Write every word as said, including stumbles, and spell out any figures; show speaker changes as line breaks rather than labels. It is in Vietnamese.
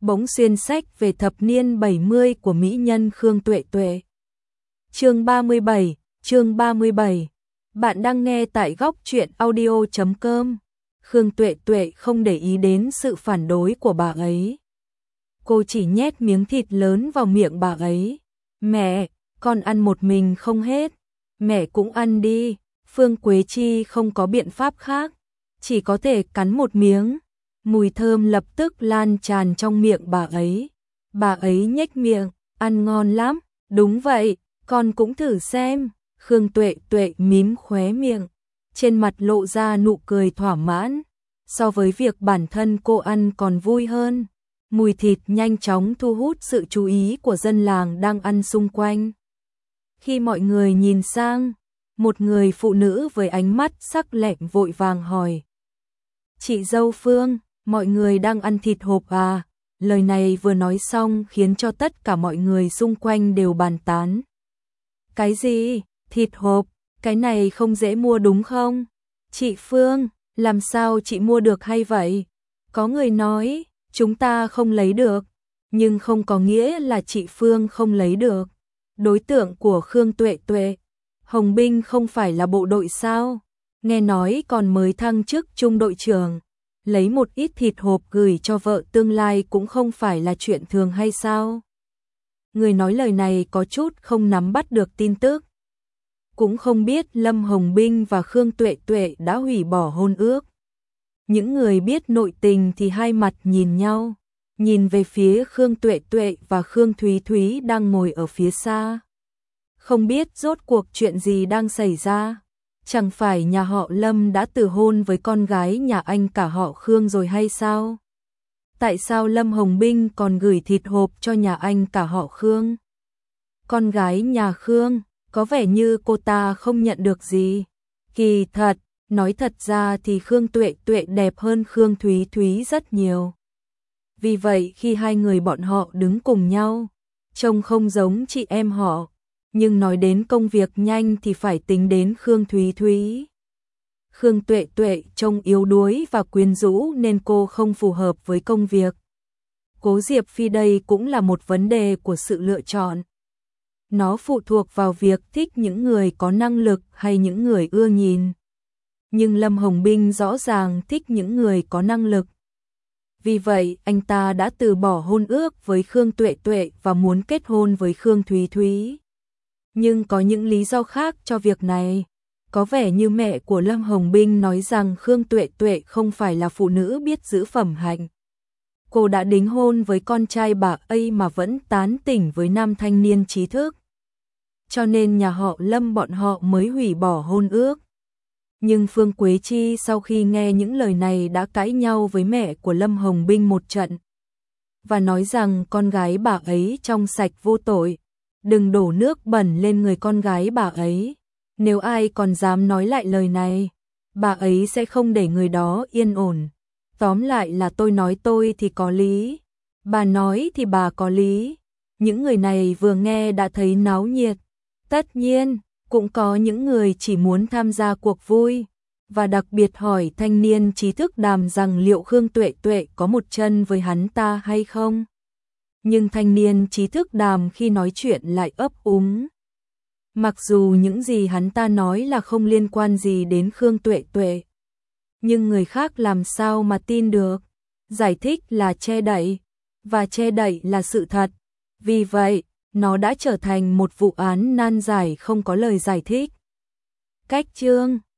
bỗng xuyên sách về thập niên bảy mươi của mỹ nhân Khương Tuệ Tuệ. Chương ba mươi bảy, chương ba mươi bảy. Bạn đang nghe tại góc truyện audio chấm com. Khương Tuệ Tuệ không để ý đến sự phản đối của bà ấy. Cô chỉ nhét miếng thịt lớn vào miệng bà ấy. Mẹ, con ăn một mình không hết. Mẹ cũng ăn đi. Phương Quế Chi không có biện pháp khác, chỉ có thể cắn một miếng. Mùi thơm lập tức lan tràn trong miệng bà ấy. Bà ấy nhếch miệng, ăn ngon lắm. Đúng vậy, con cũng thử xem. Khương Tuệ Tuệ mím khóe miệng, trên mặt lộ ra nụ cười thỏa mãn. So với việc bản thân cô ăn còn vui hơn. Mùi thịt nhanh chóng thu hút sự chú ý của dân làng đang ăn xung quanh. Khi mọi người nhìn sang, một người phụ nữ với ánh mắt sắc lẹm vội vàng hỏi: "Chị dâu Phương, mọi người đang ăn thịt hộp à?" Lời này vừa nói xong khiến cho tất cả mọi người xung quanh đều bàn tán. "Cái gì? Thịt hộp? Cái này không dễ mua đúng không? Chị Phương, làm sao chị mua được hay vậy?" Có người nói: "Chúng ta không lấy được." Nhưng không có nghĩa là chị Phương không lấy được. Đối tượng của Khương Tuệ Tuệ, Hồng Binh không phải là bộ đội sao? Nghe nói còn mới thăng chức trung đội trưởng, lấy một ít thịt hộp gửi cho vợ tương lai cũng không phải là chuyện thường hay sao? Người nói lời này có chút không nắm bắt được tin tức. Cũng không biết Lâm Hồng Binh và Khương Tuệ Tuệ đã hủy bỏ hôn ước. Những người biết nội tình thì hai mặt nhìn nhau, nhìn về phía Khương Tuệ Tuệ và Khương Thúy Thúy đang ngồi ở phía xa. Không biết rốt cuộc chuyện gì đang xảy ra. Chẳng phải nhà họ Lâm đã từ hôn với con gái nhà anh cả họ Khương rồi hay sao? Tại sao Lâm Hồng Binh còn gửi thịt hộp cho nhà anh cả họ Khương? Con gái nhà Khương, có vẻ như cô ta không nhận được gì. Kỳ thật, nói thật ra thì Khương Tuệ Tuệ đẹp hơn Khương Thúy Thúy rất nhiều. Vì vậy khi hai người bọn họ đứng cùng nhau, trông không giống chị em họ. Nhưng nói đến công việc nhanh thì phải tính đến Khương Thúy Thúy. Khương Tuệ Tuệ trông yếu đuối và quyến rũ nên cô không phù hợp với công việc. Cố Diệp Phi đây cũng là một vấn đề của sự lựa chọn. Nó phụ thuộc vào việc thích những người có năng lực hay những người ưa nhìn. Nhưng Lâm Hồng Binh rõ ràng thích những người có năng lực. Vì vậy anh ta đã từ bỏ hôn ước với Khương Tuệ Tuệ và muốn kết hôn với Khương Thúy Thúy. Nhưng có những lý do khác cho việc này. Có vẻ như mẹ của Lâm Hồng Binh nói rằng Khương Tuệ Tuệ không phải là phụ nữ biết giữ phẩm hạnh. Cô đã đính hôn với con trai bà ấy mà vẫn tán tỉnh với nam thanh niên trí thức. Cho nên nhà họ Lâm bọn họ mới hủy bỏ hôn ước. Nhưng Phương Quế Chi sau khi nghe những lời này đã cãi nhau với mẹ của Lâm Hồng Binh một trận. Và nói rằng con gái bà ấy trong sạch vô tội. Đừng đổ nước bẩn lên người con gái bà ấy. Nếu ai còn dám nói lại lời này, bà ấy sẽ không để người đó yên ổn. Tóm lại là tôi nói tôi thì có lý, bà nói thì bà có lý. Những người này vừa nghe đã thấy náo nhiệt. Tất nhiên, cũng có những người chỉ muốn tham gia cuộc vui. Và đặc biệt hỏi thanh niên trí thức Đàm rằng liệu Khương Tuệ Tuệ có một chân với hắn ta hay không? Nhưng thanh niên trí thức Đàm khi nói chuyện lại ấp úng. Mặc dù những gì hắn ta nói là không liên quan gì đến Khương Tuệ Tuệ. Nhưng người khác làm sao mà tin được? Giải thích là che đậy, và che đậy là sự thật. Vì vậy, nó đã trở thành một vụ án nan giải không có lời giải thích. Cách chương